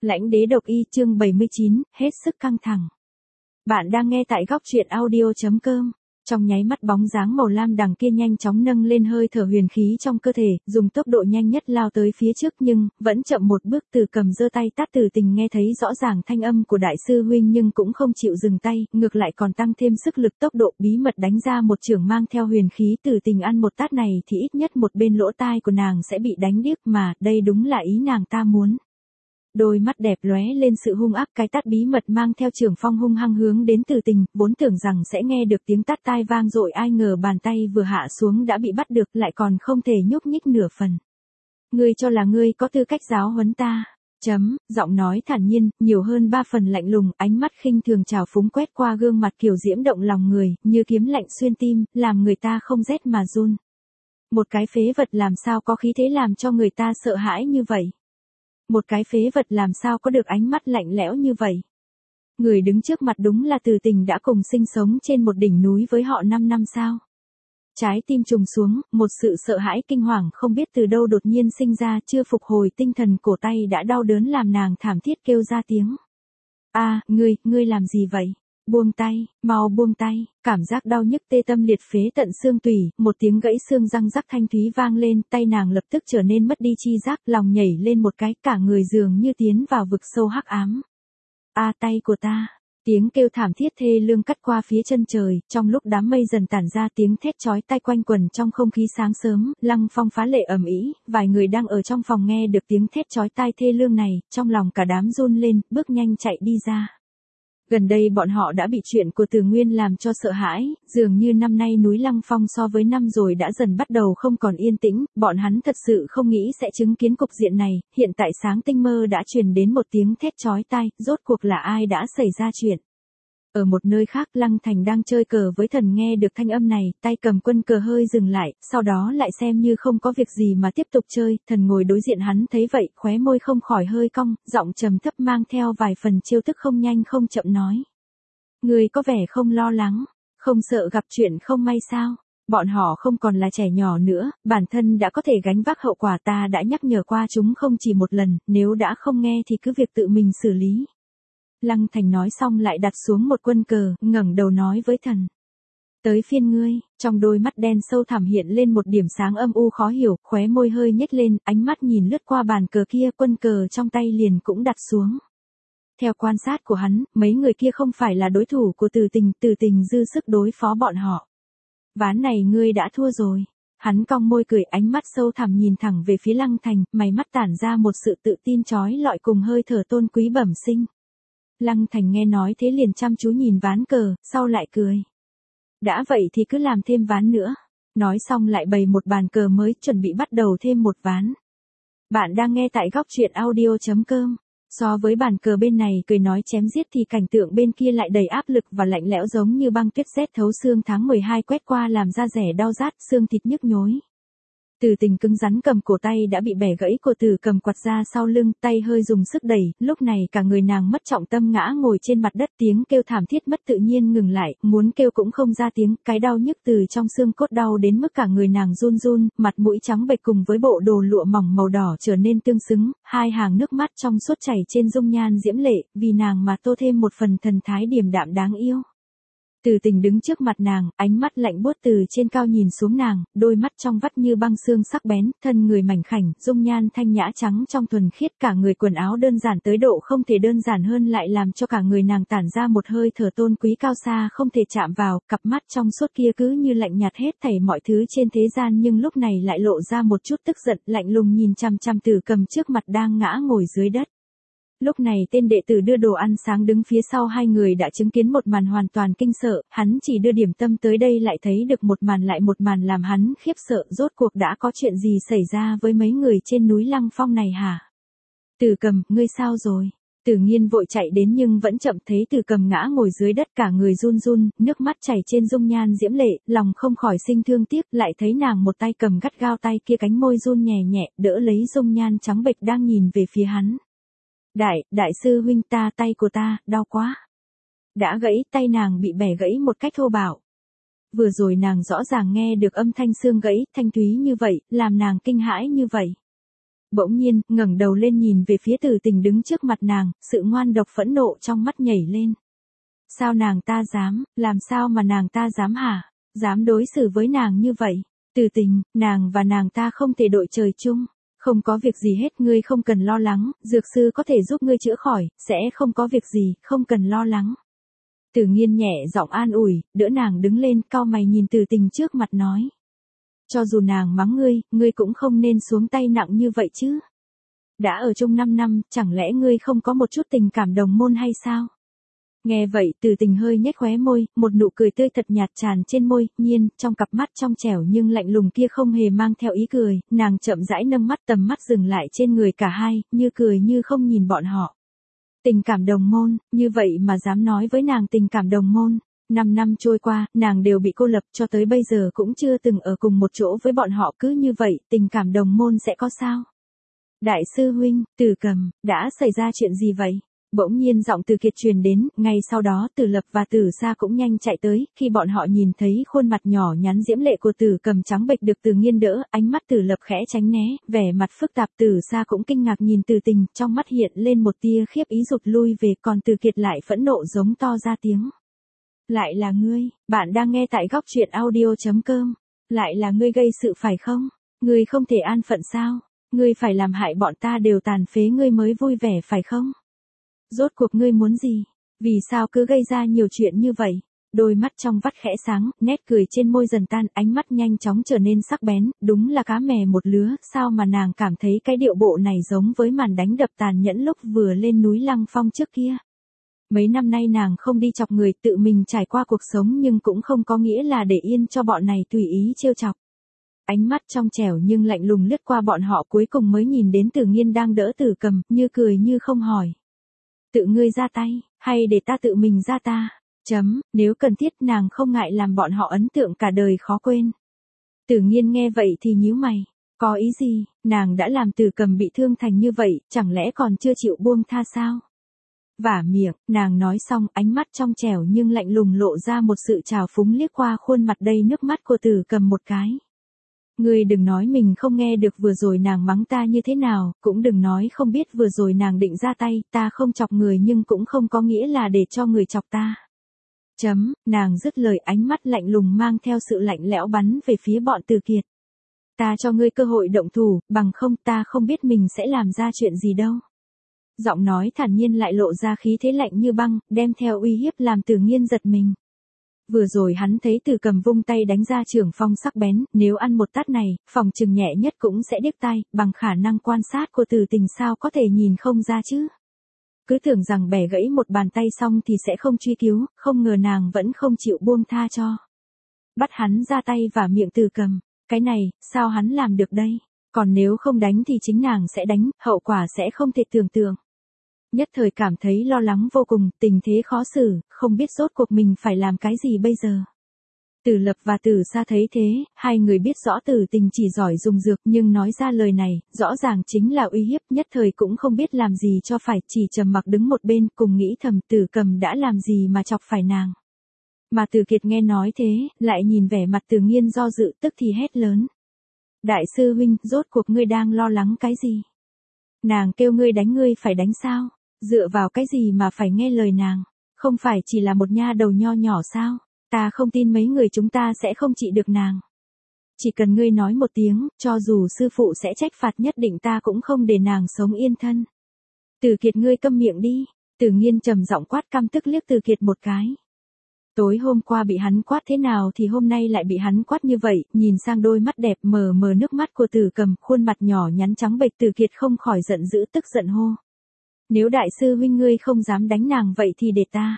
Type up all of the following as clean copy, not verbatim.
Lãnh đế độc y chương 79, hết sức căng thẳng. Bạn đang nghe tại góc truyện audio.com. Trong nháy mắt bóng dáng màu lam đằng kia nhanh chóng nâng lên hơi thở huyền khí trong cơ thể, dùng tốc độ nhanh nhất lao tới phía trước nhưng, vẫn chậm một bước. Từ cầm giơ tay tát Từ Tình nghe thấy rõ ràng thanh âm của đại sư huynh nhưng cũng không chịu dừng tay, ngược lại còn tăng thêm sức lực tốc độ bí mật đánh ra một chưởng mang theo huyền khí. Từ Tình ăn một tát này thì ít nhất một bên lỗ tai của nàng sẽ bị đánh điếc mà, đây đúng là ý nàng ta muốn. Đôi mắt đẹp lóe lên sự hung ác, cái tát bí mật mang theo trường phong hung hăng hướng đến Từ Tình, vốn tưởng rằng sẽ nghe được tiếng tát tai vang dội, ai ngờ bàn tay vừa hạ xuống đã bị bắt được, lại còn không thể nhúc nhích nửa phần. Ngươi cho là ngươi có tư cách giáo huấn ta? Giọng nói thản nhiên, nhiều hơn 3 phần lạnh lùng, ánh mắt khinh thường trào phúng quét qua gương mặt kiều diễm động lòng người, như kiếm lạnh xuyên tim, làm người ta không rét mà run. Một cái phế vật làm sao có khí thế làm cho người ta sợ hãi như vậy? Một cái phế vật làm sao có được ánh mắt lạnh lẽo như vậy? Người đứng trước mặt đúng là Từ Tình đã cùng sinh sống trên một đỉnh núi với họ 5 năm sao? Trái tim trùng xuống, một sự sợ hãi kinh hoàng không biết từ đâu đột nhiên sinh ra, chưa phục hồi tinh thần, cổ tay đã đau đớn làm nàng thảm thiết kêu ra tiếng. Ngươi làm gì vậy? Buông tay, mau buông tay. Cảm giác đau nhức tê tâm liệt phế tận xương tủy, một tiếng gãy xương răng rắc thanh thúy vang lên, tay nàng lập tức trở nên mất đi chi giác, lòng nhảy lên một cái, cả người dường như tiến vào vực sâu hắc ám. Tay của ta. Tiếng kêu thảm thiết thê lương cắt qua phía chân trời, trong lúc đám mây dần tản ra, tiếng thét chói tai quanh quẩn trong không khí sáng sớm, Lăng Phong phá lệ ầm ĩ, vài người đang ở trong phòng nghe được tiếng thét chói tai thê lương này, trong lòng cả đám run lên, bước nhanh chạy đi ra. Gần đây bọn họ đã bị chuyện của Từ Nguyên làm cho sợ hãi, dường như năm nay núi Lăng Phong so với năm rồi đã dần bắt đầu không còn yên tĩnh, bọn hắn thật sự không nghĩ sẽ chứng kiến cục diện này, hiện tại sáng tinh mơ đã truyền đến một tiếng thét chói tai, rốt cuộc là ai đã xảy ra chuyện. Ở một nơi khác, Lăng Thành đang chơi cờ với Thần nghe được thanh âm này, tay cầm quân cờ hơi dừng lại, sau đó lại xem như không có việc gì mà tiếp tục chơi. Thần ngồi đối diện hắn thấy vậy, khóe môi không khỏi hơi cong, giọng trầm thấp mang theo vài phần trêu tức không nhanh không chậm nói. Ngươi có vẻ không lo lắng, không sợ gặp chuyện không may sao? Bọn họ không còn là trẻ nhỏ nữa, bản thân đã có thể gánh vác hậu quả, ta đã nhắc nhở qua chúng không chỉ một lần, nếu đã không nghe thì cứ việc tự mình xử lý. Lăng Thành nói xong lại đặt xuống một quân cờ, ngẩng đầu nói với Thần. Tới phiên ngươi, trong đôi mắt đen sâu thẳm hiện lên một điểm sáng âm u khó hiểu, khóe môi hơi nhếch lên, ánh mắt nhìn lướt qua bàn cờ kia, quân cờ trong tay liền cũng đặt xuống. Theo quan sát của hắn, mấy người kia không phải là đối thủ của Từ Tình dư sức đối phó bọn họ. Ván này ngươi đã thua rồi. Hắn cong môi cười, ánh mắt sâu thẳm nhìn thẳng về phía Lăng Thành, mày mắt tản ra một sự tự tin chói lọi cùng hơi thở tôn quý bẩm sinh. Lăng Thành nghe nói thế liền chăm chú nhìn ván cờ, sau lại cười. Đã vậy thì cứ làm thêm ván nữa. Nói xong lại bày một bàn cờ mới, chuẩn bị bắt đầu thêm một ván. Bạn đang nghe tại góc truyện audio.com. So với bàn cờ bên này cười nói chém giết thì cảnh tượng bên kia lại đầy áp lực và lạnh lẽo giống như băng tuyết rét thấu xương tháng 12 quét qua làm da rẻ đau rát, xương thịt nhức nhối. Từ Tình cứng rắn cầm cổ tay đã bị bẻ gãy của Từ cầm quạt ra sau lưng, tay hơi dùng sức đẩy, lúc này cả người nàng mất trọng tâm ngã ngồi trên mặt đất, tiếng kêu thảm thiết mất tự nhiên ngừng lại, muốn kêu cũng không ra tiếng, cái đau nhức từ trong xương cốt đau đến mức cả người nàng run run, mặt mũi trắng bệch cùng với bộ đồ lụa mỏng màu đỏ trở nên tương xứng, hai hàng nước mắt trong suốt chảy trên dung nhan diễm lệ, vì nàng mà tô thêm một phần thần thái điềm đạm đáng yêu. Từ Tình đứng trước mặt nàng, ánh mắt lạnh buốt từ trên cao nhìn xuống nàng, đôi mắt trong vắt như băng xương sắc bén, thân người mảnh khảnh, dung nhan thanh nhã trắng trong thuần khiết, cả người quần áo đơn giản tới độ không thể đơn giản hơn lại làm cho cả người nàng tản ra một hơi thở tôn quý cao xa không thể chạm vào, cặp mắt trong suốt kia cứ như lạnh nhạt hết thảy mọi thứ trên thế gian nhưng lúc này lại lộ ra một chút tức giận, lạnh lùng nhìn chằm chằm Từ cầm trước mặt đang ngã ngồi dưới đất. Lúc này tên đệ tử đưa đồ ăn sáng đứng phía sau hai người đã chứng kiến một màn hoàn toàn kinh sợ, hắn chỉ đưa điểm tâm tới đây lại thấy được một màn làm hắn khiếp sợ, rốt cuộc đã có chuyện gì xảy ra với mấy người trên núi Lăng Phong này hả? Từ cầm, ngươi sao rồi? Tử Nghiên vội chạy đến nhưng vẫn chậm, thấy Từ cầm ngã ngồi dưới đất cả người run run, nước mắt chảy trên dung nhan diễm lệ, lòng không khỏi sinh thương tiếc, lại thấy nàng một tay cầm gắt gao tay kia, cánh môi run nhẹ nhẹ, đỡ lấy dung nhan trắng bệch đang nhìn về phía hắn. Đại sư huynh ta, tay của ta, đau quá. Đã gãy, tay nàng bị bẻ gãy một cách thô bạo. Vừa rồi nàng rõ ràng nghe được âm thanh xương gãy, thanh thúy như vậy, làm nàng kinh hãi như vậy. Bỗng nhiên, ngẩng đầu lên nhìn về phía Từ Tình đứng trước mặt nàng, sự ngoan độc phẫn nộ trong mắt nhảy lên. Sao nàng ta dám, làm sao mà nàng ta dám hả? Dám đối xử với nàng như vậy? Từ Tình, nàng và nàng ta không thể đội trời chung. Không có việc gì hết, ngươi không cần lo lắng, dược sư có thể giúp ngươi chữa khỏi, sẽ không có việc gì, không cần lo lắng. Tử Nghiên nhẹ giọng an ủi, đỡ nàng đứng lên, cau mày nhìn Từ Tình trước mặt nói. Cho dù nàng mắng ngươi cũng không nên xuống tay nặng như vậy chứ. Đã ở chung 5 năm, chẳng lẽ ngươi không có một chút tình cảm đồng môn hay sao? Nghe vậy, Từ Tình hơi nhếch khóe môi, một nụ cười tươi thật nhạt tràn trên môi, nhiên, trong cặp mắt trong trẻo nhưng lạnh lùng kia không hề mang theo ý cười, nàng chậm rãi nâng mắt, tầm mắt dừng lại trên người cả hai, như cười như không nhìn bọn họ. Tình cảm đồng môn, như vậy mà dám nói với nàng tình cảm đồng môn. 5 năm trôi qua, nàng đều bị cô lập, cho tới bây giờ cũng chưa từng ở cùng một chỗ với bọn họ, cứ như vậy, tình cảm đồng môn sẽ có sao? Đại sư huynh, Từ Cầm, đã xảy ra chuyện gì vậy? Bỗng nhiên giọng Từ Kiệt truyền đến, ngay sau đó Từ Lập và Từ Sa cũng nhanh chạy tới, khi bọn họ nhìn thấy khuôn mặt nhỏ nhắn diễm lệ của Từ Cầm trắng bệch được Từ Nghiên đỡ, ánh mắt Từ Lập khẽ tránh né, vẻ mặt phức tạp. Từ Sa cũng kinh ngạc nhìn Từ Tình, trong mắt hiện lên một tia khiếp ý rụt lui về, còn Từ Kiệt lại phẫn nộ giống to ra tiếng. Lại là ngươi, bạn đang nghe tại góc truyện audio.com. Lại là ngươi gây sự phải không? Ngươi không thể an phận sao? Ngươi phải làm hại bọn ta đều tàn phế ngươi mới vui vẻ phải không? Rốt cuộc ngươi muốn gì? Vì sao cứ gây ra nhiều chuyện như vậy? Đôi mắt trong vắt khẽ sáng, nét cười trên môi dần tan, ánh mắt nhanh chóng trở nên sắc bén, đúng là cá mè một lứa, sao mà nàng cảm thấy cái điệu bộ này giống với màn đánh đập tàn nhẫn lúc vừa lên núi Lăng Phong trước kia. Mấy năm nay nàng không đi chọc người, tự mình trải qua cuộc sống nhưng cũng không có nghĩa là để yên cho bọn này tùy ý trêu chọc. Ánh mắt trong trẻo nhưng lạnh lùng lướt qua bọn họ, cuối cùng mới nhìn đến Tử Nghiên đang đỡ Từ Cầm, như cười như không hỏi. Tự ngươi ra tay, hay để ta tự mình ra ta? Nếu cần thiết nàng không ngại làm bọn họ ấn tượng cả đời khó quên. Tử Nghiên nghe vậy thì nhíu mày. Có ý gì, nàng đã làm Từ Cầm bị thương thành như vậy, chẳng lẽ còn chưa chịu buông tha sao? Vả miệng, nàng nói xong, ánh mắt trong trẻo nhưng lạnh lùng lộ ra một sự trào phúng liếc qua khuôn mặt đầy nước mắt của Từ Cầm một cái. Ngươi đừng nói mình không nghe được vừa rồi nàng mắng ta như thế nào, cũng đừng nói không biết vừa rồi nàng định ra tay, ta không chọc người nhưng cũng không có nghĩa là để cho người chọc ta. Nàng dứt lời, ánh mắt lạnh lùng mang theo sự lạnh lẽo bắn về phía bọn Từ Kiệt. Ta cho ngươi cơ hội động thủ, bằng không ta không biết mình sẽ làm ra chuyện gì đâu. Giọng nói thản nhiên lại lộ ra khí thế lạnh như băng, đem theo uy hiếp làm Tử Nghiên giật mình. Vừa rồi hắn thấy Từ Cầm vung tay đánh ra trường phong sắc bén, nếu ăn một tát này, phòng chừng nhẹ nhất cũng sẽ điếc tai, bằng khả năng quan sát của Từ Tình sao có thể nhìn không ra chứ. Cứ tưởng rằng bẻ gãy một bàn tay xong thì sẽ không truy cứu, không ngờ nàng vẫn không chịu buông tha cho. Bắt hắn ra tay và miệng Từ Cầm, cái này, sao hắn làm được đây? Còn nếu không đánh thì chính nàng sẽ đánh, hậu quả sẽ không thể tưởng tượng. Nhất thời cảm thấy lo lắng vô cùng, tình thế khó xử, không biết rốt cuộc mình phải làm cái gì bây giờ. Từ Lập và Từ Sa thấy thế, hai người biết rõ Từ Tình chỉ giỏi dùng dược nhưng nói ra lời này, rõ ràng chính là uy hiếp, nhất thời cũng không biết làm gì cho phải, chỉ trầm mặc đứng một bên, cùng nghĩ thầm Từ Cầm đã làm gì mà chọc phải nàng. Mà Từ Kiệt nghe nói thế, lại nhìn vẻ mặt Từ Nghiên do dự, tức thì hét lớn. Đại sư huynh, rốt cuộc ngươi đang lo lắng cái gì? Nàng kêu ngươi đánh ngươi phải đánh sao? Dựa vào cái gì mà phải nghe lời nàng? Không phải chỉ là một nha đầu nho nhỏ sao? Ta không tin mấy người chúng ta sẽ không trị được nàng. Chỉ cần ngươi nói một tiếng, cho dù sư phụ sẽ trách phạt nhất định ta cũng không để nàng sống yên thân. Từ Kiệt ngươi câm miệng đi. Tử Nghiên trầm giọng quát, căm tức liếc Từ Kiệt một cái. Tối hôm qua bị hắn quát thế nào thì hôm nay lại bị hắn quát như vậy, nhìn sang đôi mắt đẹp mờ mờ nước mắt của Từ Cầm, khuôn mặt nhỏ nhắn trắng bệch, Từ Kiệt không khỏi giận dữ, tức giận hô. Nếu đại sư huynh ngươi không dám đánh nàng vậy thì để ta.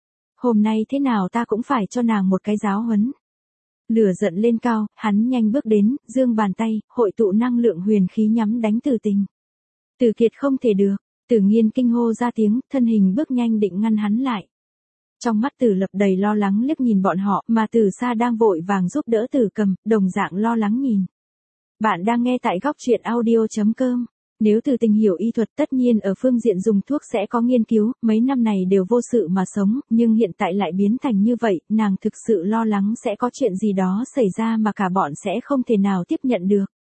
Hôm nay thế nào ta cũng phải cho nàng một cái giáo huấn. Lửa giận lên cao, hắn nhanh bước đến, giương bàn tay, hội tụ năng lượng huyền khí nhắm đánh Từ Tình. Từ Kiệt không thể được, Tử Nghiên kinh hô ra tiếng, thân hình bước nhanh định ngăn hắn lại. Trong mắt Từ Lập đầy lo lắng liếc nhìn bọn họ, mà Từ Sa đang vội vàng giúp đỡ Từ Cầm, đồng dạng lo lắng nhìn. Bạn đang nghe tại góc truyện audio.com. Nếu Từ Tình hiểu y thuật tất nhiên ở phương diện dùng thuốc sẽ có nghiên cứu, mấy năm này đều vô sự mà sống, nhưng hiện tại lại biến thành như vậy, nàng thực sự lo lắng sẽ có chuyện gì đó xảy ra mà cả bọn sẽ không thể nào tiếp nhận được.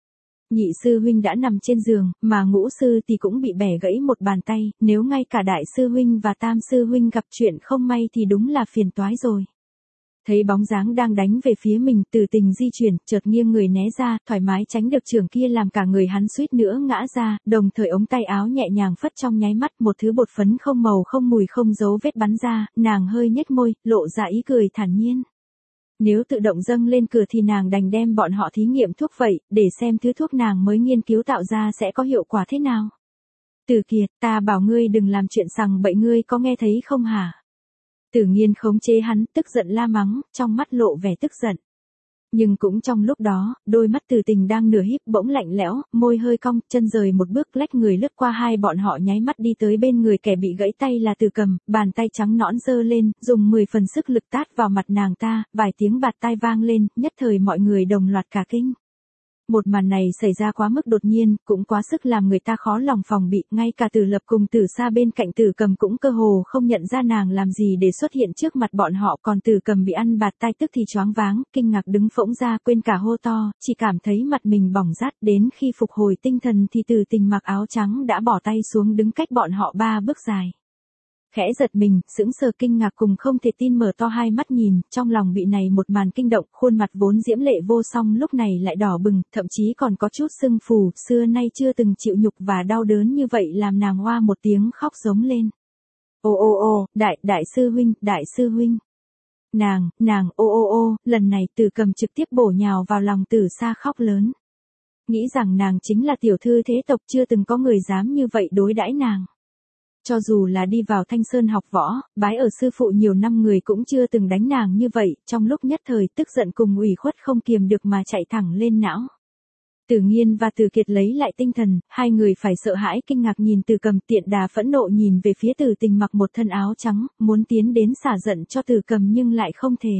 Nhị sư huynh đã nằm trên giường, mà ngũ sư thì cũng bị bẻ gãy một bàn tay, nếu ngay cả đại sư huynh và tam sư huynh gặp chuyện không may thì đúng là phiền toái rồi. Thấy bóng dáng đang đánh về phía mình, Từ Tình di chuyển, chợt nghiêng người né ra, thoải mái tránh được trường kia làm cả người hắn suýt nữa ngã ra, đồng thời ống tay áo nhẹ nhàng phất trong nháy mắt, một thứ bột phấn không màu không mùi không dấu vết bắn ra, nàng hơi nhếch môi, lộ ra ý cười thản nhiên. Nếu tự động dâng lên cửa thì nàng đành đem bọn họ thí nghiệm thuốc vậy, để xem thứ thuốc nàng mới nghiên cứu tạo ra sẽ có hiệu quả thế nào. Từ Kiệt, ta bảo ngươi đừng làm chuyện sằng bậy, ngươi có nghe thấy không hả? Tử Nghiên khống chế hắn, tức giận la mắng, trong mắt lộ vẻ tức giận. Nhưng cũng trong lúc đó, đôi mắt Từ Tình đang nửa híp bỗng lạnh lẽo, môi hơi cong, chân rời một bước lách người lướt qua hai bọn họ nháy mắt đi tới bên người kẻ bị gãy tay là Từ Cầm, bàn tay trắng nõn giơ lên, dùng 10 phần sức lực tát vào mặt nàng ta, vài tiếng bạt tai vang lên, nhất thời mọi người đồng loạt cả kinh. Một màn này xảy ra quá mức đột nhiên, cũng quá sức làm người ta khó lòng phòng bị, ngay cả Từ Lập cùng Từ Sa bên cạnh Từ Cầm cũng cơ hồ không nhận ra nàng làm gì để xuất hiện trước mặt bọn họ, còn Từ Cầm bị ăn bạt tai tức thì choáng váng, kinh ngạc đứng phỗng ra, quên cả hô to, chỉ cảm thấy mặt mình bỏng rát, đến khi phục hồi tinh thần thì Từ Tình mặc áo trắng đã bỏ tay xuống đứng cách bọn họ 3 bước dài. Khẽ giật mình, sững sờ kinh ngạc cùng không thể tin mở to hai mắt nhìn, trong lòng bị này một màn kinh động, khuôn mặt vốn diễm lệ vô song lúc này lại đỏ bừng, thậm chí còn có chút sưng phù, xưa nay chưa từng chịu nhục và đau đớn như vậy làm nàng hoa một tiếng khóc giống lên. Ô, đại sư huynh. Nàng, ô, lần này Từ Cầm trực tiếp bổ nhào vào lòng Từ Sa khóc lớn. Nghĩ rằng nàng chính là tiểu thư thế tộc, chưa từng có người dám như vậy đối đãi nàng. Cho dù là đi vào Thanh Sơn học võ, bái ở sư phụ nhiều năm người cũng chưa từng đánh nàng như vậy, trong lúc nhất thời tức giận cùng ủy khuất không kiềm được mà chạy thẳng lên não. Tử Nghiên và Từ Kiệt lấy lại tinh thần, hai người phải sợ hãi kinh ngạc nhìn Từ Cầm, tiện đà phẫn nộ nhìn về phía Từ Tình mặc một thân áo trắng, muốn tiến đến xả giận cho Từ Cầm nhưng lại không thể.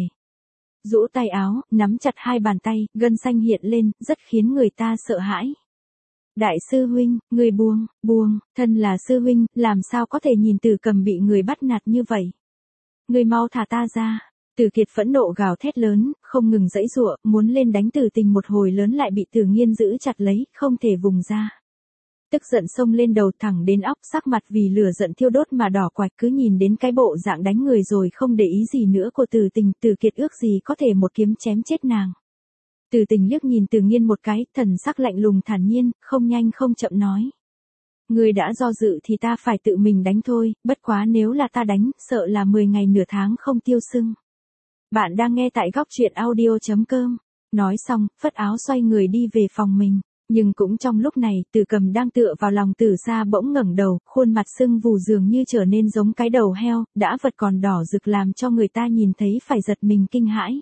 Rũ tay áo, nắm chặt hai bàn tay, gân xanh hiện lên, rất khiến người ta sợ hãi. Đại sư huynh, người buông, thân là sư huynh, làm sao có thể nhìn Từ Cầm bị người bắt nạt như vậy? Người mau thả ta ra. Từ Kiệt phẫn nộ gào thét lớn, không ngừng giãy giụa, muốn lên đánh Từ Tình một hồi lớn lại bị Tử Nghiên giữ chặt lấy, không thể vùng ra. Tức giận xông lên đầu thẳng đến óc, sắc mặt vì lửa giận thiêu đốt mà đỏ quạch, cứ nhìn đến cái bộ dạng đánh người rồi không để ý gì nữa của Từ Tình, Từ Kiệt ước gì có thể một kiếm chém chết nàng. Từ Tình liếc nhìn Tử Nghiên một cái, thần sắc lạnh lùng thản nhiên, không nhanh không chậm nói. Ngươi đã do dự thì ta phải tự mình đánh thôi, bất quá nếu là ta đánh, sợ là 10 ngày nửa tháng không tiêu sưng. Bạn đang nghe tại góc truyện audio.com. Nói xong, phất áo xoay người đi về phòng mình. Nhưng cũng trong lúc này, Từ Cầm đang tựa vào lòng Từ Sa bỗng ngẩng đầu, khuôn mặt sưng vù dường như trở nên giống cái đầu heo, đã vật còn đỏ rực làm cho người ta nhìn thấy phải giật mình kinh hãi.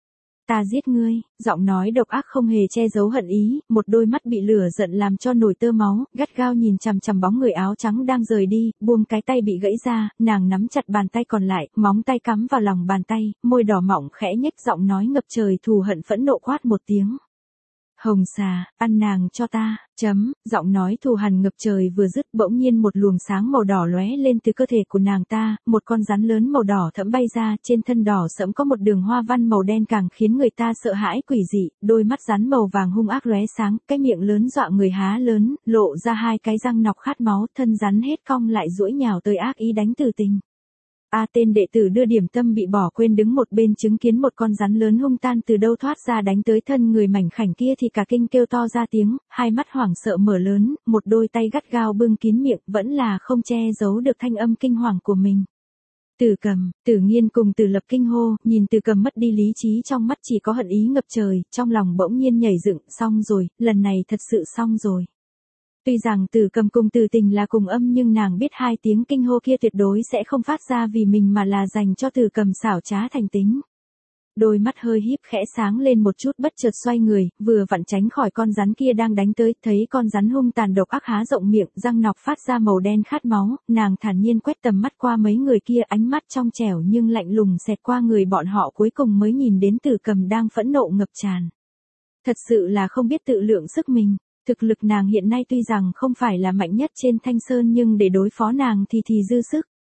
Ta giết ngươi, giọng nói độc ác không hề che giấu hận ý, một đôi mắt bị lửa giận làm cho nổi tơ máu, gắt gao nhìn chằm chằm bóng người áo trắng đang rời đi, buông cái tay bị gãy ra, nàng nắm chặt bàn tay còn lại, móng tay cắm vào lòng bàn tay, môi đỏ mọng khẽ nhếch, giọng nói ngập trời thù hận phẫn nộ quát một tiếng. Hồng xà, ăn nàng cho ta, giọng nói thù hằn ngập trời vừa dứt bỗng nhiên một luồng sáng màu đỏ lóe lên từ cơ thể của nàng ta, một con rắn lớn màu đỏ thẫm bay ra, trên thân đỏ sẫm có một đường hoa văn màu đen càng khiến người ta sợ hãi quỷ dị, đôi mắt rắn màu vàng hung ác lóe sáng, cái miệng lớn dọa người há lớn, lộ ra hai cái răng nọc khát máu, thân rắn hết cong lại duỗi nhào tới ác ý đánh Từ Tình. Tên đệ tử đưa điểm tâm bị bỏ quên đứng một bên chứng kiến một con rắn lớn hung tan từ đâu thoát ra đánh tới thân người mảnh khảnh kia thì cả kinh kêu to ra tiếng, hai mắt hoảng sợ mở lớn, một đôi tay gắt gao bưng kín miệng, vẫn là không che giấu được thanh âm kinh hoàng của mình. Từ Cầm, Tử Nghiên cùng Từ Lập kinh hô, nhìn Từ Cầm mất đi lý trí, trong mắt chỉ có hận ý ngập trời, trong lòng bỗng nhiên nhảy dựng, xong rồi, lần này thật sự xong rồi. Tuy rằng Từ Cầm cùng Từ Tình là cùng âm nhưng nàng biết hai tiếng kinh hô kia tuyệt đối sẽ không phát ra vì mình mà là dành cho Từ Cầm xảo trá thành tính. Đôi mắt hơi híp khẽ sáng lên một chút, bất chợt xoay người, vừa vặn tránh khỏi con rắn kia đang đánh tới, thấy con rắn hung tàn độc ác há rộng miệng, răng nọc phát ra màu đen khát máu, nàng thản nhiên quét tầm mắt qua mấy người kia, ánh mắt trong trẻo nhưng lạnh lùng xẹt qua người bọn họ, cuối cùng mới nhìn đến Từ Cầm đang phẫn nộ ngập tràn. Thật sự là không biết tự lượng sức mình. Thực lực nàng hiện nay tuy rằng không phải là mạnh nhất trên Thanh Sơn nhưng để đối phó nàng thì dư sức.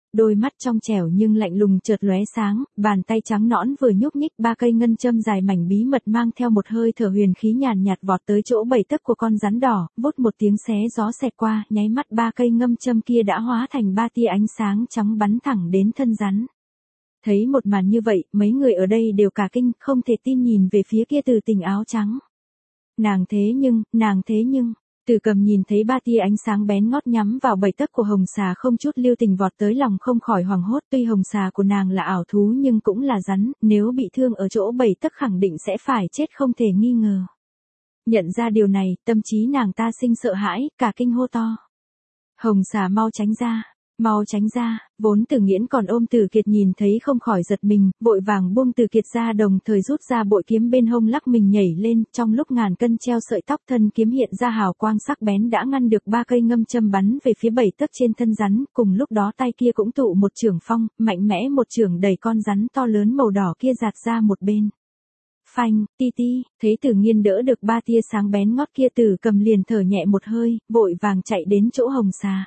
đôi mắt trong trẻo nhưng lạnh lùng chợt lóe sáng, bàn tay trắng nõn vừa nhúc nhích, ba cây ngân châm dài mảnh bí mật mang theo một hơi thở huyền khí nhàn nhạt vọt tới chỗ 7 tấc của con rắn đỏ, vút một tiếng xé gió xẹt qua, nháy mắt ba cây ngâm châm kia đã hóa thành ba tia ánh sáng trắng bắn thẳng đến thân rắn. Thấy một màn như vậy, mấy người ở đây đều cả kinh, không thể tin nhìn về phía kia Từ Tình áo trắng. Nàng thế nhưng, Từ Cầm nhìn thấy ba tia ánh sáng bén ngót nhắm vào 7 tấc của hồng xà không chút lưu tình vọt tới, lòng không khỏi hoảng hốt, tuy hồng xà của nàng là ảo thú nhưng cũng là rắn, nếu bị thương ở chỗ 7 tấc khẳng định sẽ phải chết không thể nghi ngờ. Nhận ra điều này, tâm trí nàng ta sinh sợ hãi, cả kinh hô to. Hồng xà mau tránh ra, vốn Tử Nghiễn còn ôm Tử Kiệt nhìn thấy không khỏi giật mình, vội vàng buông Tử Kiệt ra, đồng thời rút ra bội kiếm bên hông lắc mình nhảy lên, trong lúc ngàn cân treo sợi tóc, thân kiếm hiện ra hào quang sắc bén đã ngăn được ba cây ngâm châm bắn về phía 7 tấc trên thân rắn, cùng lúc đó tay kia cũng tụ một chưởng phong, mạnh mẽ một chưởng đẩy con rắn to lớn màu đỏ kia giạt ra một bên. Phanh, ti, thấy Tử Nghiên đỡ được ba tia sáng bén ngót kia, Tử Cầm liền thở nhẹ một hơi, vội vàng chạy đến chỗ hồng xà.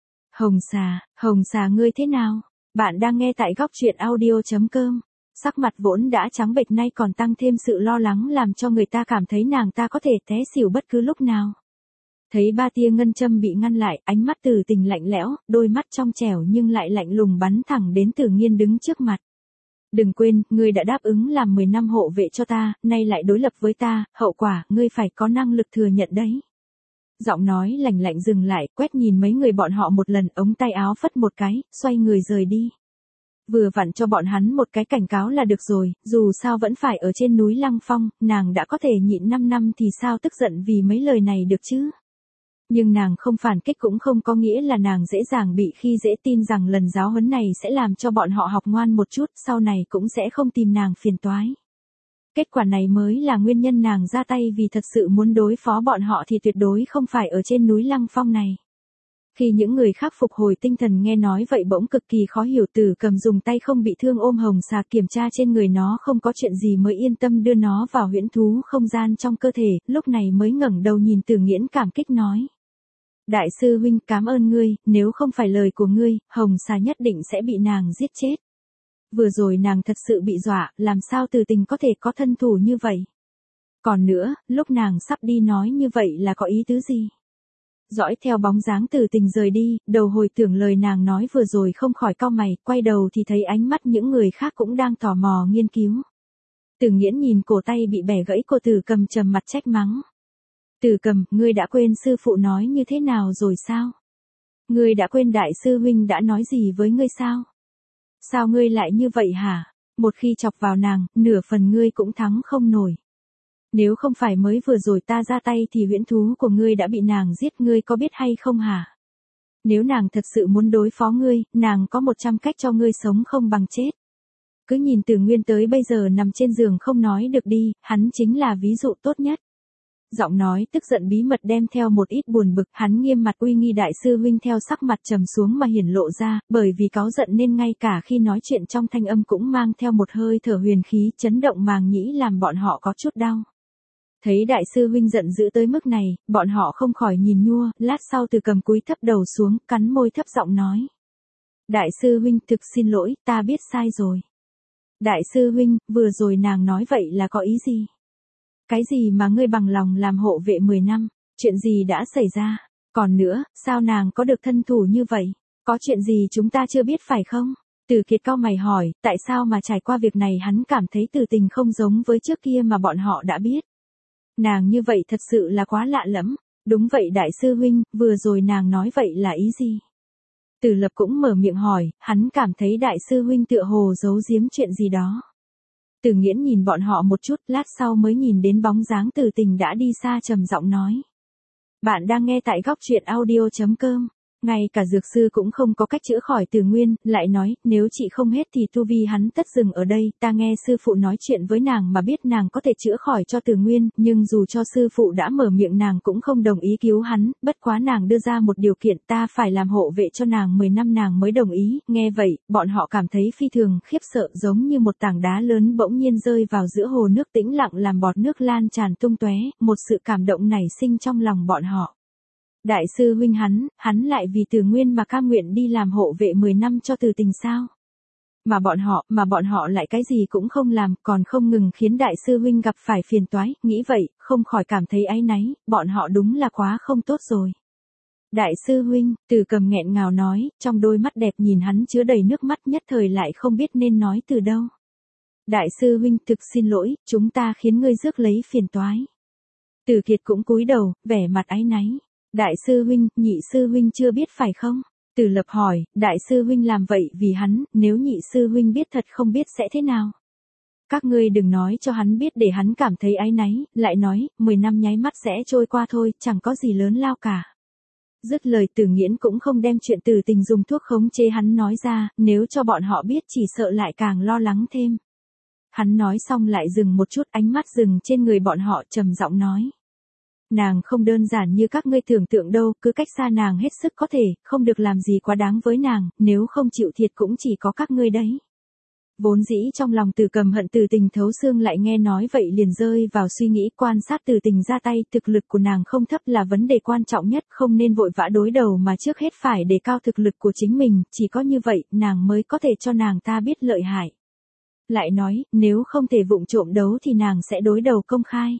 Hồng xà ngươi thế nào? Bạn đang nghe tại góc truyện audio.com. Sắc mặt vốn đã trắng bệch nay còn tăng thêm sự lo lắng làm cho người ta cảm thấy nàng ta có thể té xỉu bất cứ lúc nào. Thấy ba tia ngân châm bị ngăn lại, ánh mắt Từ Tình lạnh lẽo, đôi mắt trong trẻo nhưng lại lạnh lùng bắn thẳng đến Tử Nghiên đứng trước mặt. Đừng quên, ngươi đã đáp ứng làm 10 năm hộ vệ cho ta, nay lại đối lập với ta, hậu quả, ngươi phải có năng lực thừa nhận đấy. Giọng nói lạnh lạnh dừng lại, quét nhìn mấy người bọn họ một lần, ống tay áo phất một cái, xoay người rời đi. Vừa vặn cho bọn hắn một cái cảnh cáo là được rồi, dù sao vẫn phải ở trên núi Lăng Phong, nàng đã có thể nhịn 5 năm thì sao tức giận vì mấy lời này được chứ. Nhưng nàng không phản kích cũng không có nghĩa là nàng dễ dàng bị khi dễ, tin rằng lần giáo huấn này sẽ làm cho bọn họ học ngoan một chút, sau này cũng sẽ không tìm nàng phiền toái. Kết quả này mới là nguyên nhân nàng ra tay, vì thật sự muốn đối phó bọn họ thì tuyệt đối không phải ở trên núi Lăng Phong này. Khi những người khác phục hồi tinh thần nghe nói vậy bỗng cực kỳ khó hiểu, Tử Cầm dùng tay không bị thương ôm hồng xà, kiểm tra trên người nó không có chuyện gì mới yên tâm đưa nó vào huyễn thú không gian trong cơ thể, lúc này mới ngẩng đầu nhìn Tử Nghiễn cảm kích nói. Đại sư huynh, cảm ơn ngươi, nếu không phải lời của ngươi, hồng xà nhất định sẽ bị nàng giết chết. Vừa rồi nàng thật sự bị dọa, làm sao Từ Tình có thể có thân thủ như vậy? Còn nữa, lúc nàng sắp đi nói như vậy là có ý tứ gì? Dõi theo bóng dáng Từ Tình rời đi, đầu hồi tưởng lời nàng nói vừa rồi không khỏi cau mày, quay đầu thì thấy ánh mắt những người khác cũng đang tò mò nghiên cứu. Tử Nghiễn nhìn cổ tay bị bẻ gãy của Tử Cầm trầm mặt trách mắng. Tử Cầm, ngươi đã quên sư phụ nói như thế nào rồi sao? Ngươi đã quên đại sư huynh đã nói gì với ngươi sao? Sao ngươi lại như vậy hả? Một khi chọc vào nàng, nửa phần ngươi cũng thắng không nổi. Nếu không phải mới vừa rồi ta ra tay thì huyễn thú của ngươi đã bị nàng giết, ngươi có biết hay không hả? Nếu nàng thật sự muốn đối phó ngươi, nàng có 100 cách cho ngươi sống không bằng chết. Cứ nhìn Tử Nguyên tới bây giờ nằm trên giường không nói được đi, hắn chính là ví dụ tốt nhất. Giọng nói tức giận bí mật đem theo một ít buồn bực, hắn nghiêm mặt uy nghi đại sư huynh theo sắc mặt trầm xuống mà hiển lộ ra, bởi vì cáu giận nên ngay cả khi nói chuyện trong thanh âm cũng mang theo một hơi thở huyền khí, chấn động màng nhĩ làm bọn họ có chút đau. Thấy đại sư huynh giận dữ tới mức này, bọn họ không khỏi nhìn nhua, lát sau Từ Cầm cúi thấp đầu xuống, cắn môi thấp giọng nói. Đại sư huynh, thực xin lỗi, ta biết sai rồi. Đại sư huynh, vừa rồi nàng nói vậy là có ý gì? Cái gì mà ngươi bằng lòng làm hộ vệ 10 năm? Chuyện gì đã xảy ra? Còn nữa, sao nàng có được thân thủ như vậy? Có chuyện gì chúng ta chưa biết phải không? Tử Kiệt cau mày hỏi, tại sao mà trải qua việc này hắn cảm thấy Từ Tình không giống với trước kia mà bọn họ đã biết. Nàng như vậy thật sự là quá lạ lẫm. Đúng vậy đại sư huynh, vừa rồi nàng nói vậy là ý gì? Tử Lập cũng mở miệng hỏi, hắn cảm thấy đại sư huynh tựa hồ giấu giếm chuyện gì đó. Tử Nghiễn nhìn bọn họ một chút, lát sau mới nhìn đến bóng dáng Từ Tình đã đi xa, trầm giọng nói. Bạn đang nghe tại góc truyện audio.com. Ngay cả dược sư cũng không có cách chữa khỏi Từ Nguyên, lại nói, nếu chị không hết thì tu vi hắn tất dừng ở đây, ta nghe sư phụ nói chuyện với nàng mà biết nàng có thể chữa khỏi cho Từ Nguyên, nhưng dù cho sư phụ đã mở miệng nàng cũng không đồng ý cứu hắn, bất quá nàng đưa ra một điều kiện, ta phải làm hộ vệ cho nàng 10 năm nàng mới đồng ý, nghe vậy, bọn họ cảm thấy phi thường khiếp sợ, giống như một tảng đá lớn bỗng nhiên rơi vào giữa hồ nước tĩnh lặng làm bọt nước lan tràn tung tóe, một sự cảm động nảy sinh trong lòng bọn họ. Đại sư huynh hắn lại vì Từ Nguyên mà cam nguyện đi làm hộ vệ 10 năm cho Từ Tình sao? Mà bọn họ lại cái gì cũng không làm, còn không ngừng khiến đại sư huynh gặp phải phiền toái, nghĩ vậy, không khỏi cảm thấy áy náy, bọn họ đúng là quá không tốt rồi. Đại sư huynh, Từ Cầm nghẹn ngào nói, trong đôi mắt đẹp nhìn hắn chứa đầy nước mắt, nhất thời lại không biết nên nói từ đâu. Đại sư huynh, thực xin lỗi, chúng ta khiến ngươi rước lấy phiền toái. Từ Kiệt cũng cúi đầu, vẻ mặt áy náy. Đại sư huynh, nhị sư huynh chưa biết phải không? Từ Lập hỏi, đại sư huynh làm vậy vì hắn, nếu nhị sư huynh biết thật không biết sẽ thế nào? Các ngươi đừng nói cho hắn biết để hắn cảm thấy áy náy, lại nói, 10 năm nháy mắt sẽ trôi qua thôi, chẳng có gì lớn lao cả. Dứt lời Từ Nghiễn cũng không đem chuyện Từ Tình dùng thuốc khống chế hắn nói ra, nếu cho bọn họ biết chỉ sợ lại càng lo lắng thêm. Hắn nói xong lại dừng một chút, ánh mắt dừng trên người bọn họ, trầm giọng nói. Nàng không đơn giản như các ngươi tưởng tượng đâu, cứ cách xa nàng hết sức có thể, không được làm gì quá đáng với nàng, nếu không chịu thiệt cũng chỉ có các ngươi đấy. Vốn dĩ trong lòng Từ Cầm hận Từ Tình thấu xương, lại nghe nói vậy liền rơi vào suy nghĩ, quan sát Từ Tình ra tay, thực lực của nàng không thấp là vấn đề quan trọng nhất, không nên vội vã đối đầu mà trước hết phải đề cao thực lực của chính mình, chỉ có như vậy, nàng mới có thể cho nàng ta biết lợi hại. Lại nói, nếu không thể vụng trộm đấu thì nàng sẽ đối đầu công khai.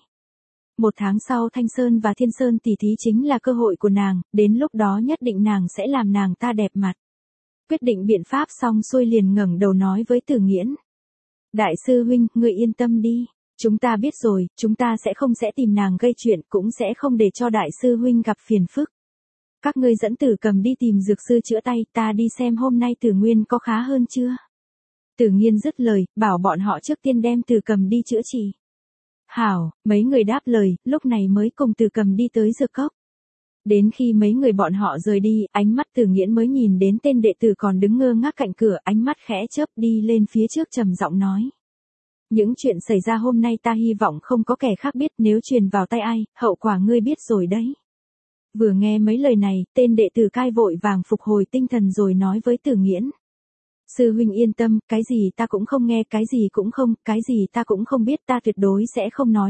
1 tháng sau Thanh Sơn và Thiên Sơn tỷ thí chính là cơ hội của nàng, đến lúc đó nhất định nàng sẽ làm nàng ta đẹp mặt. Quyết định biện pháp xong xuôi liền ngẩng đầu nói với Từ Nghiễn. Đại sư huynh, ngươi yên tâm đi, chúng ta biết rồi, chúng ta sẽ tìm nàng gây chuyện, cũng sẽ không để cho đại sư huynh gặp phiền phức. Các ngươi dẫn Từ Cầm đi tìm dược sư chữa tay, ta đi xem hôm nay Từ Nguyên có khá hơn chưa. Từ Nghiên dứt lời, bảo bọn họ trước tiên đem Từ Cầm đi chữa trị. Hảo, mấy người đáp lời, lúc này mới cùng Từ Cầm đi tới dược cốc. Đến khi mấy người bọn họ rời đi, ánh mắt Từ Nghiễn mới nhìn đến tên đệ tử còn đứng ngơ ngác cạnh cửa, ánh mắt khẽ chớp, đi lên phía trước trầm giọng nói. Những chuyện xảy ra hôm nay ta hy vọng không có kẻ khác biết, nếu truyền vào tay ai, hậu quả ngươi biết rồi đấy. Vừa nghe mấy lời này, tên đệ tử cai vội vàng phục hồi tinh thần rồi nói với Từ Nghiễn. Sư huynh yên tâm, cái gì ta cũng không nghe, cái gì ta cũng không biết, ta tuyệt đối sẽ không nói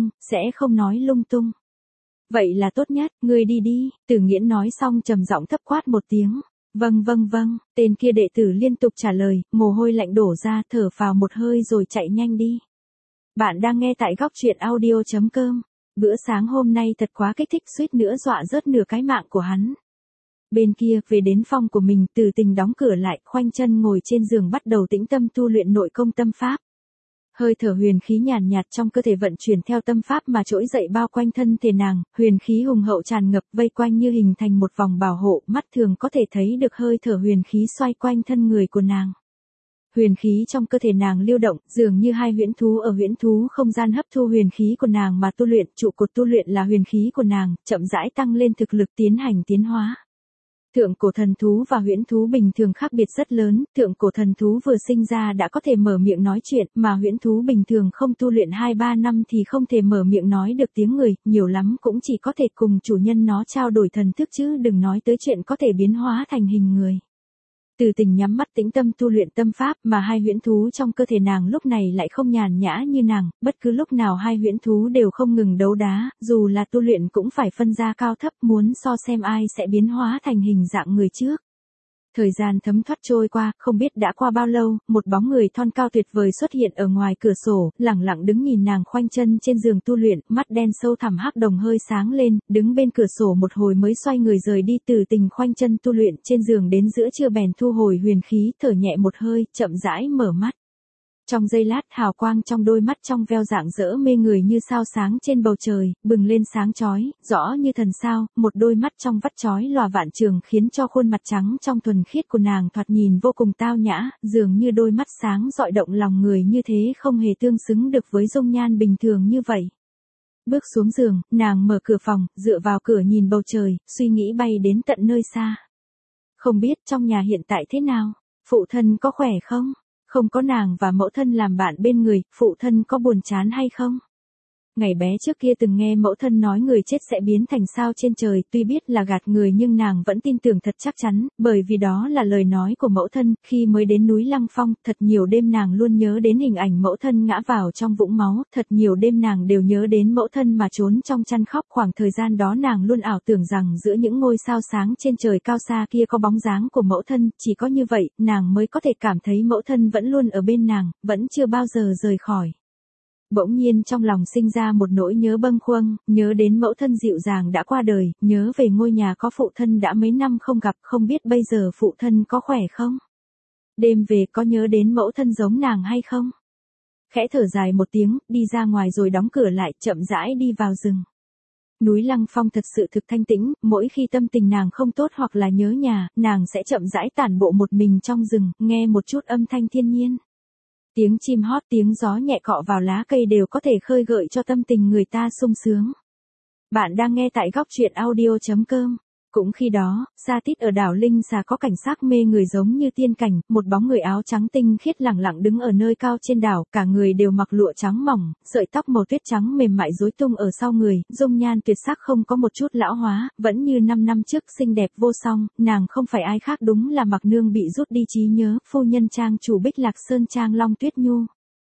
lung tung. Vậy là tốt nhất, ngươi đi đi, Từ Nghiễn nói xong trầm giọng thấp quát một tiếng. Vâng, tên kia đệ tử liên tục trả lời, mồ hôi lạnh đổ ra, thở phào một hơi rồi chạy nhanh đi. Bạn đang nghe tại góc truyện audio.com. Bữa sáng hôm nay thật quá kích thích, suýt nữa dọa rớt nửa cái mạng của hắn. Bên kia, về đến phòng của mình, Từ Tình đóng cửa lại, khoanh chân ngồi trên giường bắt đầu tĩnh tâm tu luyện nội công tâm pháp. Hơi thở huyền khí nhàn nhạt trong cơ thể vận chuyển theo tâm pháp mà trỗi dậy bao quanh thân thể nàng, huyền khí hùng hậu tràn ngập vây quanh như hình thành một vòng bảo hộ, mắt thường có thể thấy được hơi thở huyền khí xoay quanh thân người của nàng. Huyền khí trong cơ thể nàng lưu động, dường như hai huyễn thú ở huyễn thú không gian hấp thu huyền khí của nàng mà tu luyện, trụ cột tu luyện là huyền khí của nàng, chậm rãi tăng lên thực lực tiến hành tiến hóa. Thượng cổ thần thú và huyễn thú bình thường khác biệt rất lớn, thượng cổ thần thú vừa sinh ra đã có thể mở miệng nói chuyện, mà huyễn thú bình thường không tu luyện 2-3 năm thì không thể mở miệng nói được tiếng người, nhiều lắm cũng chỉ có thể cùng chủ nhân nó trao đổi thần thức chứ đừng nói tới chuyện có thể biến hóa thành hình người. Từ Tình nhắm mắt tĩnh tâm tu luyện tâm pháp, mà hai huyễn thú trong cơ thể nàng lúc này lại không nhàn nhã như nàng, bất cứ lúc nào hai huyễn thú đều không ngừng đấu đá, dù là tu luyện cũng phải phân ra cao thấp, muốn so xem ai sẽ biến hóa thành hình dạng người trước. Thời gian thấm thoát trôi qua, không biết đã qua bao lâu, một bóng người thon cao tuyệt vời xuất hiện ở ngoài cửa sổ, lẳng lặng đứng nhìn nàng khoanh chân trên giường tu luyện, mắt đen sâu thẳm hắc đồng hơi sáng lên, đứng bên cửa sổ một hồi mới xoay người rời đi. Từ Tình khoanh chân tu luyện trên giường đến giữa trưa bèn thu hồi huyền khí, thở nhẹ một hơi, chậm rãi mở mắt. Trong giây lát, hào quang trong đôi mắt trong veo rạng rỡ mê người như sao sáng trên bầu trời, bừng lên sáng chói, rõ như thần sao, một đôi mắt trong vắt chói lòa vạn trường khiến cho khuôn mặt trắng trong thuần khiết của nàng thoạt nhìn vô cùng tao nhã, dường như đôi mắt sáng dọi động lòng người như thế không hề tương xứng được với dung nhan bình thường như vậy. Bước xuống giường, nàng mở cửa phòng, dựa vào cửa nhìn bầu trời, suy nghĩ bay đến tận nơi xa. Không biết trong nhà hiện tại thế nào, phụ thân có khỏe không? Không có nàng và mẫu thân làm bạn bên người, phụ thân có buồn chán hay không? Ngày bé trước kia từng nghe mẫu thân nói người chết sẽ biến thành sao trên trời, tuy biết là gạt người nhưng nàng vẫn tin tưởng thật chắc chắn, bởi vì đó là lời nói của mẫu thân. Khi mới đến núi Lăng Phong, thật nhiều đêm nàng luôn nhớ đến hình ảnh mẫu thân ngã vào trong vũng máu, thật nhiều đêm nàng đều nhớ đến mẫu thân mà trốn trong chăn khóc. Khoảng thời gian đó nàng luôn ảo tưởng rằng giữa những ngôi sao sáng trên trời cao xa kia có bóng dáng của mẫu thân, chỉ có như vậy, nàng mới có thể cảm thấy mẫu thân vẫn luôn ở bên nàng, vẫn chưa bao giờ rời khỏi. Bỗng nhiên trong lòng sinh ra một nỗi nhớ bâng khuâng, nhớ đến mẫu thân dịu dàng đã qua đời, nhớ về ngôi nhà có phụ thân đã mấy năm không gặp, không biết bây giờ phụ thân có khỏe không? Đêm về có nhớ đến mẫu thân giống nàng hay không? Khẽ thở dài một tiếng, đi ra ngoài rồi đóng cửa lại, chậm rãi đi vào rừng. Núi Lăng Phong thật sự thực thanh tĩnh, mỗi khi tâm tình nàng không tốt hoặc là nhớ nhà, nàng sẽ chậm rãi tản bộ một mình trong rừng, nghe một chút âm thanh thiên nhiên. Tiếng chim hót, tiếng gió nhẹ cọ vào lá cây đều có thể khơi gợi cho tâm tình người ta sung sướng. Bạn đang nghe tại góc truyện audio.com. Cũng khi đó, Sa Tít ở đảo Linh Xà có cảnh sắc mê người giống như tiên cảnh, một bóng người áo trắng tinh khiết lẳng lặng đứng ở nơi cao trên đảo, cả người đều mặc lụa trắng mỏng, sợi tóc màu tuyết trắng mềm mại rối tung ở sau người, dung nhan tuyệt sắc không có một chút lão hóa, vẫn như 5 năm trước xinh đẹp vô song. Nàng không phải ai khác, đúng là Mặc Nương bị rút đi trí nhớ, phu nhân trang chủ Bích Lạc Sơn trang Long Tuyết Nhu.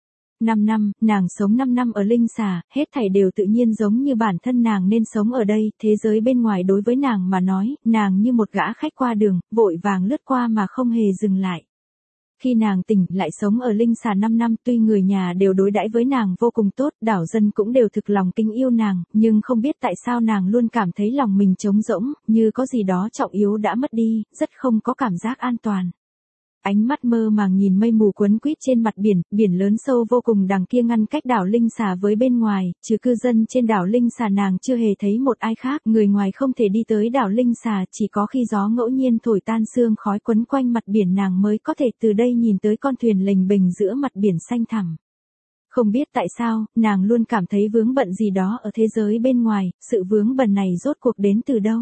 5 năm, nàng sống 5 năm ở Linh Xà, hết thảy đều tự nhiên giống như bản thân nàng nên sống ở đây, thế giới bên ngoài đối với nàng mà nói, nàng như một gã khách qua đường, vội vàng lướt qua mà không hề dừng lại. Khi nàng tỉnh lại sống ở Linh Xà 5 năm, tuy người nhà đều đối đãi với nàng vô cùng tốt, đảo dân cũng đều thực lòng kính yêu nàng, nhưng không biết tại sao nàng luôn cảm thấy lòng mình trống rỗng, như có gì đó trọng yếu đã mất đi, rất không có cảm giác an toàn. Ánh mắt mơ màng nhìn mây mù quấn quýt trên mặt biển, biển lớn sâu vô cùng đằng kia ngăn cách đảo Linh Xà với bên ngoài, trừ cư dân trên đảo Linh Xà nàng chưa hề thấy một ai khác, người ngoài không thể đi tới đảo Linh Xà, chỉ có khi gió ngẫu nhiên thổi tan sương khói quấn quanh mặt biển nàng mới có thể từ đây nhìn tới con thuyền lềnh bềnh giữa mặt biển xanh thẳm. Không biết tại sao, nàng luôn cảm thấy vướng bận gì đó ở thế giới bên ngoài, sự vướng bận này rốt cuộc đến từ đâu?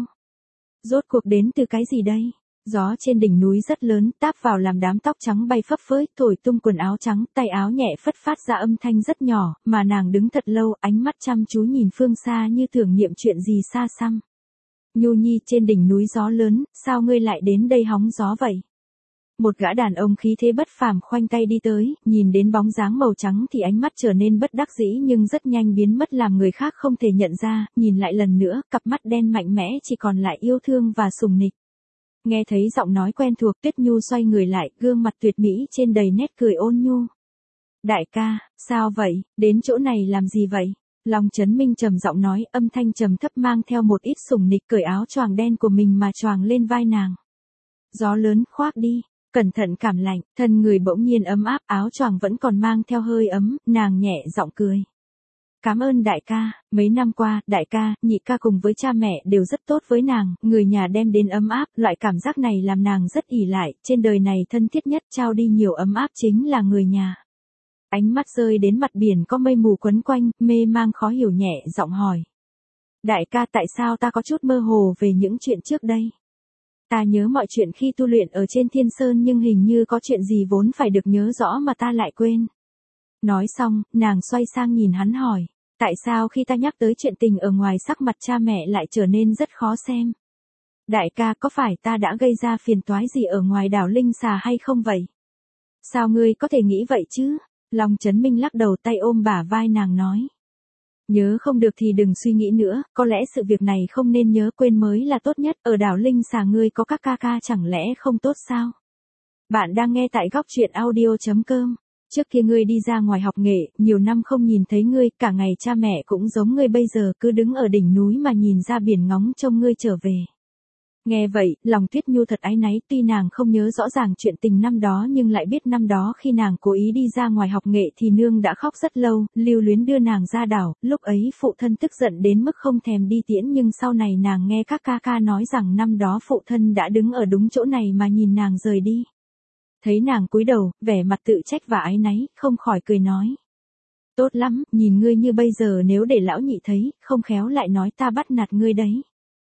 Rốt cuộc đến từ cái gì đây? Gió trên đỉnh núi rất lớn, táp vào làm đám tóc trắng bay phấp phới, thổi tung quần áo trắng, tay áo nhẹ phất phát ra âm thanh rất nhỏ, mà nàng đứng thật lâu, ánh mắt chăm chú nhìn phương xa như tưởng niệm chuyện gì xa xăm. Nhu Nhi, trên đỉnh núi gió lớn, sao ngươi lại đến đây hóng gió vậy? Một gã đàn ông khí thế bất phàm khoanh tay đi tới, nhìn đến bóng dáng màu trắng thì ánh mắt trở nên bất đắc dĩ nhưng rất nhanh biến mất làm người khác không thể nhận ra, nhìn lại lần nữa, cặp mắt đen mạnh mẽ chỉ còn lại yêu thương và sùng nịch. Nghe thấy giọng nói quen thuộc, Tuyết Nhu xoay người lại, gương mặt tuyệt mỹ trên đầy nét cười ôn nhu. Đại ca, sao vậy, đến chỗ này làm gì vậy? Long Chấn Minh trầm giọng nói, âm thanh trầm thấp mang theo một ít sùng nịch, cởi áo choàng đen của mình mà choàng lên vai nàng. Gió lớn, khoác đi, cẩn thận cảm lạnh, thân người bỗng nhiên ấm áp, áo choàng vẫn còn mang theo hơi ấm, nàng nhẹ giọng cười. Cảm ơn đại ca, mấy năm qua, đại ca, nhị ca cùng với cha mẹ đều rất tốt với nàng, người nhà đem đến ấm áp, loại cảm giác này làm nàng rất ỷ lại, trên đời này thân thiết nhất trao đi nhiều ấm áp chính là người nhà. Ánh mắt rơi đến mặt biển có mây mù quấn quanh, mê mang khó hiểu nhẹ giọng hỏi. Đại ca, tại sao ta có chút mơ hồ về những chuyện trước đây? Ta nhớ mọi chuyện khi tu luyện ở trên Thiên Sơn nhưng hình như có chuyện gì vốn phải được nhớ rõ mà ta lại quên. Nói xong, nàng xoay sang nhìn hắn hỏi. Tại sao khi ta nhắc tới chuyện tình ở ngoài sắc mặt cha mẹ lại trở nên rất khó xem? Đại ca, có phải ta đã gây ra phiền toái gì ở ngoài đảo Linh Xà hay không vậy? Sao ngươi có thể nghĩ vậy chứ? Long Chấn Minh lắc đầu, tay ôm bả vai nàng nói. Nhớ không được thì đừng suy nghĩ nữa, có lẽ sự việc này không nên nhớ, quên mới là tốt nhất, ở đảo Linh Xà ngươi có các ca ca chẳng lẽ không tốt sao? Bạn đang nghe tại góc truyện audio.com. Trước kia ngươi đi ra ngoài học nghệ, nhiều năm không nhìn thấy ngươi, cả ngày cha mẹ cũng giống ngươi bây giờ cứ đứng ở đỉnh núi mà nhìn ra biển ngóng trông ngươi trở về. Nghe vậy, lòng Tuyết Nhu thật áy náy, tuy nàng không nhớ rõ ràng chuyện tình năm đó nhưng lại biết năm đó khi nàng cố ý đi ra ngoài học nghệ thì nương đã khóc rất lâu, lưu luyến đưa nàng ra đảo, lúc ấy phụ thân tức giận đến mức không thèm đi tiễn nhưng sau này nàng nghe các ca ca nói rằng năm đó phụ thân đã đứng ở đúng chỗ này mà nhìn nàng rời đi. Thấy nàng cúi đầu, vẻ mặt tự trách và áy náy, không khỏi cười nói. Tốt lắm, nhìn ngươi như bây giờ nếu để lão nhị thấy, không khéo lại nói ta bắt nạt ngươi đấy.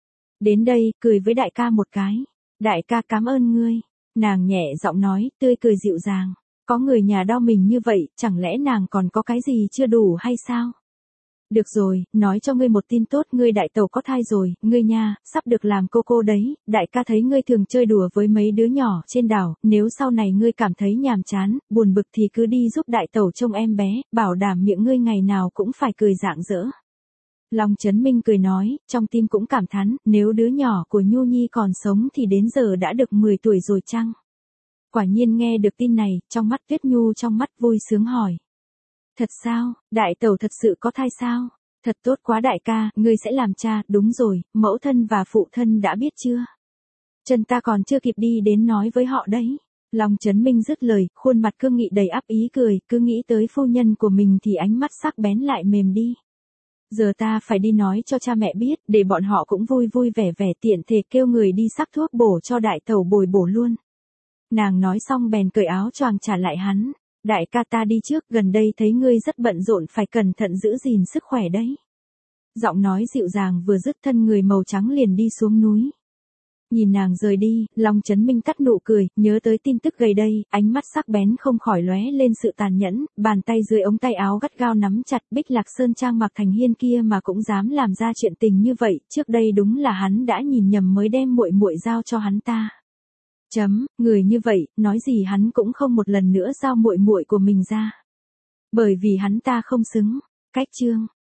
Đến đây, cười với đại ca một cái. Đại ca cảm ơn ngươi. Nàng nhẹ giọng nói, tươi cười dịu dàng. Có người nhà đo mình như vậy, chẳng lẽ nàng còn có cái gì chưa đủ hay sao? Được rồi, nói cho ngươi một tin tốt, ngươi đại tẩu có thai rồi, ngươi nha, sắp được làm cô đấy, đại ca thấy ngươi thường chơi đùa với mấy đứa nhỏ trên đảo, nếu sau này ngươi cảm thấy nhàm chán, buồn bực thì cứ đi giúp đại tẩu trông em bé, bảo đảm miệng ngươi ngày nào cũng phải cười rạng rỡ. Long Chấn Minh cười nói, trong tim cũng cảm thán, nếu đứa nhỏ của Nhu Nhi còn sống thì đến giờ đã được 10 tuổi rồi chăng? Quả nhiên nghe được tin này, trong mắt Tuyết Nhu trong mắt vui sướng hỏi. Thật sao, đại tẩu thật sự có thai sao? Thật tốt quá đại ca, ngươi sẽ làm cha, đúng rồi, mẫu thân và phụ thân đã biết chưa? Chân ta còn chưa kịp đi đến nói với họ đấy. Long Chấn Minh dứt lời, khuôn mặt cương nghị đầy áp ý cười, cứ nghĩ tới phu nhân của mình thì ánh mắt sắc bén lại mềm đi. Giờ ta phải đi nói cho cha mẹ biết, để bọn họ cũng vui vui vẻ vẻ tiện thể kêu người đi sắc thuốc bổ cho đại tẩu bồi bổ luôn. Nàng nói xong bèn cởi áo choàng trả lại hắn. Đại ca ta đi trước, gần đây thấy ngươi rất bận rộn, phải cẩn thận giữ gìn sức khỏe đấy. Giọng nói dịu dàng vừa dứt, thân người màu trắng liền đi xuống núi. Nhìn nàng rời đi, Long Chấn Minh tắt nụ cười, nhớ tới tin tức gần đây, ánh mắt sắc bén không khỏi lóe lên sự tàn nhẫn, bàn tay dưới ống tay áo gắt gao nắm chặt. Bích Lạc Sơn Trang Mạc Thành Hiên kia mà cũng dám làm ra chuyện tình như vậy, trước đây đúng là hắn đã nhìn nhầm mới đem muội muội giao cho hắn ta. Người như vậy, nói gì hắn cũng không một lần nữa giao muội muội của mình ra. Bởi vì hắn ta không xứng. Cách chương